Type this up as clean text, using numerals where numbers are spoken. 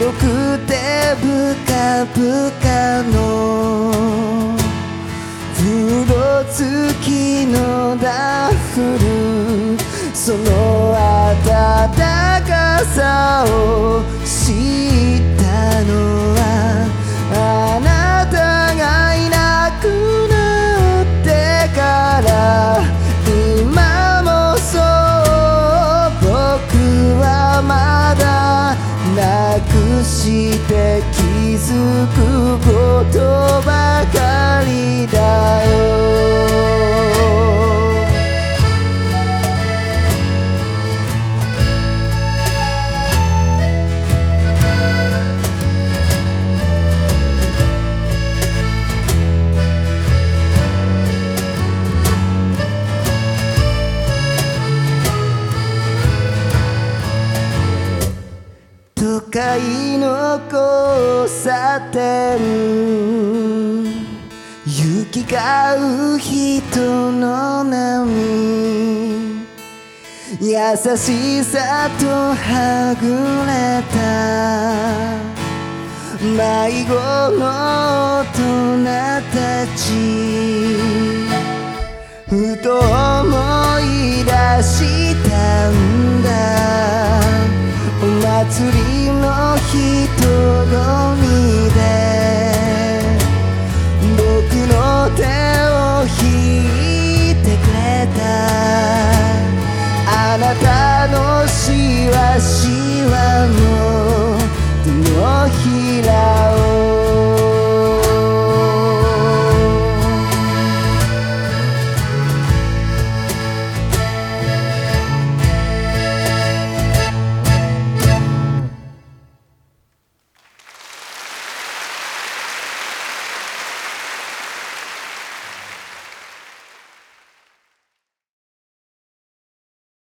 くてブカブカの風呂付きのダッフル、その暖かさを知ったのはあなたがいなくなってから。今もそう僕はまだなくして気づくことばかりだよ。都会の交差点、行き交う人の波、優しさとはぐれた迷子の大人たち、ふと思い出したんだ。お祭りの人混みで僕の手を引いてくれた。あなたのしわしわの手のひら